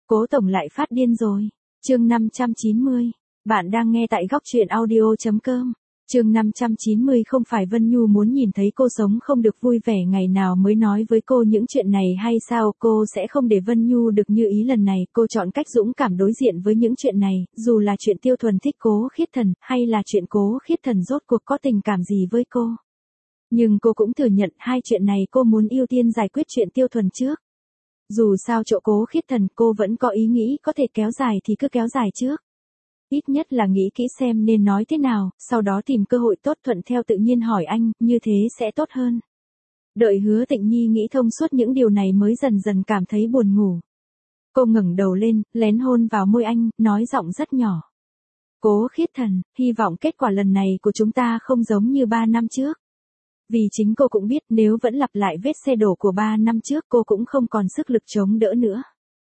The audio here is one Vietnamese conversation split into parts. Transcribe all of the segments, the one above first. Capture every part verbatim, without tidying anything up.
Cố tổng lại phát điên rồi. Chương năm trăm chín mươi. Bạn đang nghe tại góc truyện audio chấm com. Chương năm trăm chín mươi không phải Vân Nhu muốn nhìn thấy cô sống không được vui vẻ ngày nào mới nói với cô những chuyện này hay sao, cô sẽ không để Vân Nhu được như ý lần này, cô chọn cách dũng cảm đối diện với những chuyện này, dù là chuyện Tiêu Thuần thích Cố Khiết Thần, hay là chuyện Cố Khiết Thần rốt cuộc có tình cảm gì với cô. Nhưng cô cũng thừa nhận hai chuyện này cô muốn ưu tiên giải quyết chuyện Tiêu Thuần trước. Dù sao chỗ Cố Khiết Thần cô vẫn có ý nghĩ có thể kéo dài thì cứ kéo dài trước. Ít nhất là nghĩ kỹ xem nên nói thế nào, sau đó tìm cơ hội tốt thuận theo tự nhiên hỏi anh, như thế sẽ tốt hơn. Đợi Hứa Tịnh Nhi nghĩ thông suốt những điều này mới dần dần cảm thấy buồn ngủ. Cô ngẩng đầu lên, lén hôn vào môi anh, nói giọng rất nhỏ. Cố Khiết Thần, hy vọng kết quả lần này của chúng ta không giống như ba năm trước. Vì chính cô cũng biết nếu vẫn lặp lại vết xe đổ của ba năm trước cô cũng không còn sức lực chống đỡ nữa.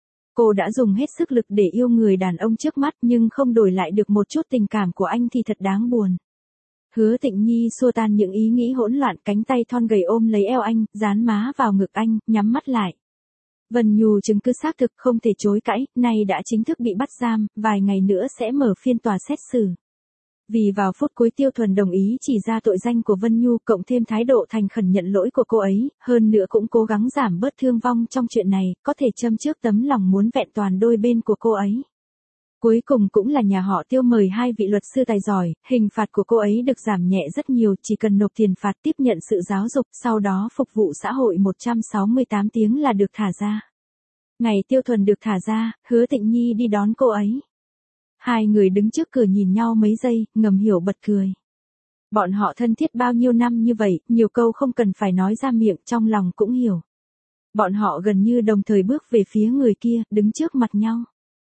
Cô đã dùng hết sức lực để yêu người đàn ông trước mắt nhưng không đổi lại được một chút tình cảm của anh thì thật đáng buồn. Hứa Tịnh Nhi xua tan những ý nghĩ hỗn loạn, cánh tay thon gầy ôm lấy eo anh, dán má vào ngực anh, nhắm mắt lại. Vân Nhu chứng cứ xác thực không thể chối cãi, nay đã chính thức bị bắt giam, vài ngày nữa sẽ mở phiên tòa xét xử. Vì vào phút cuối Tiêu Thuần đồng ý chỉ ra tội danh của Vân Nhu cộng thêm thái độ thành khẩn nhận lỗi của cô ấy, hơn nữa cũng cố gắng giảm bớt thương vong trong chuyện này, có thể châm trước tấm lòng muốn vẹn toàn đôi bên của cô ấy. Cuối cùng cũng là nhà họ Tiêu mời hai vị luật sư tài giỏi, hình phạt của cô ấy được giảm nhẹ rất nhiều, chỉ cần nộp tiền phạt tiếp nhận sự giáo dục, sau đó phục vụ xã hội một trăm sáu mươi tám tiếng là được thả ra. Ngày Tiêu Thuần được thả ra, Hứa Tịnh Nhi đi đón cô ấy. Hai người đứng trước cửa nhìn nhau mấy giây, ngầm hiểu bật cười. Bọn họ thân thiết bao nhiêu năm như vậy, nhiều câu không cần phải nói ra miệng, trong lòng cũng hiểu. Bọn họ gần như đồng thời bước về phía người kia, đứng trước mặt nhau.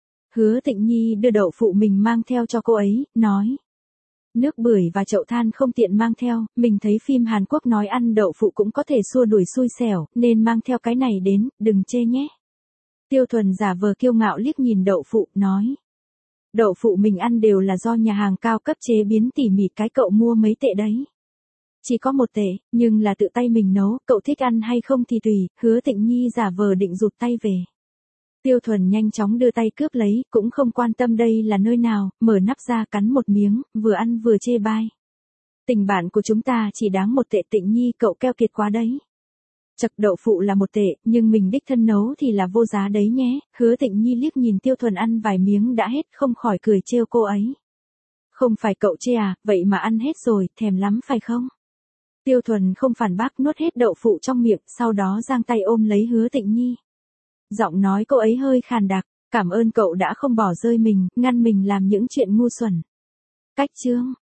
Hứa Tịnh Nhi đưa đậu phụ mình mang theo cho cô ấy, nói. Nước bưởi và chậu than không tiện mang theo, mình thấy phim Hàn Quốc nói ăn đậu phụ cũng có thể xua đuổi xui xẻo, nên mang theo cái này đến, đừng chê nhé. Tiêu Thuần giả vờ kiêu ngạo liếc nhìn đậu phụ, nói. Đậu phụ mình ăn đều là do nhà hàng cao cấp chế biến tỉ mỉ, cái cậu mua mấy tệ đấy. Chỉ có một tệ, nhưng là tự tay mình nấu, cậu thích ăn hay không thì tùy. Hứa Tịnh Nhi giả vờ định rụt tay về. Tiêu Thuần nhanh chóng đưa tay cướp lấy, cũng không quan tâm đây là nơi nào, mở nắp ra cắn một miếng, vừa ăn vừa chê bai. Tình bạn của chúng ta chỉ đáng một tệ Tịnh Nhi, cậu keo kiệt quá đấy. Chật, đậu phụ là một tệ, nhưng mình đích thân nấu thì là vô giá đấy nhé. Hứa Tịnh Nhi liếc nhìn Tiêu Thuần ăn vài miếng đã hết, không khỏi cười trêu cô ấy. Không phải cậu chê à, vậy mà ăn hết rồi, thèm lắm phải không? Tiêu Thuần không phản bác, nuốt hết đậu phụ trong miệng, sau đó giang tay ôm lấy Hứa Tịnh Nhi. Giọng nói cô ấy hơi khàn đặc, cảm ơn cậu đã không bỏ rơi mình, ngăn mình làm những chuyện ngu xuẩn. Cách chương.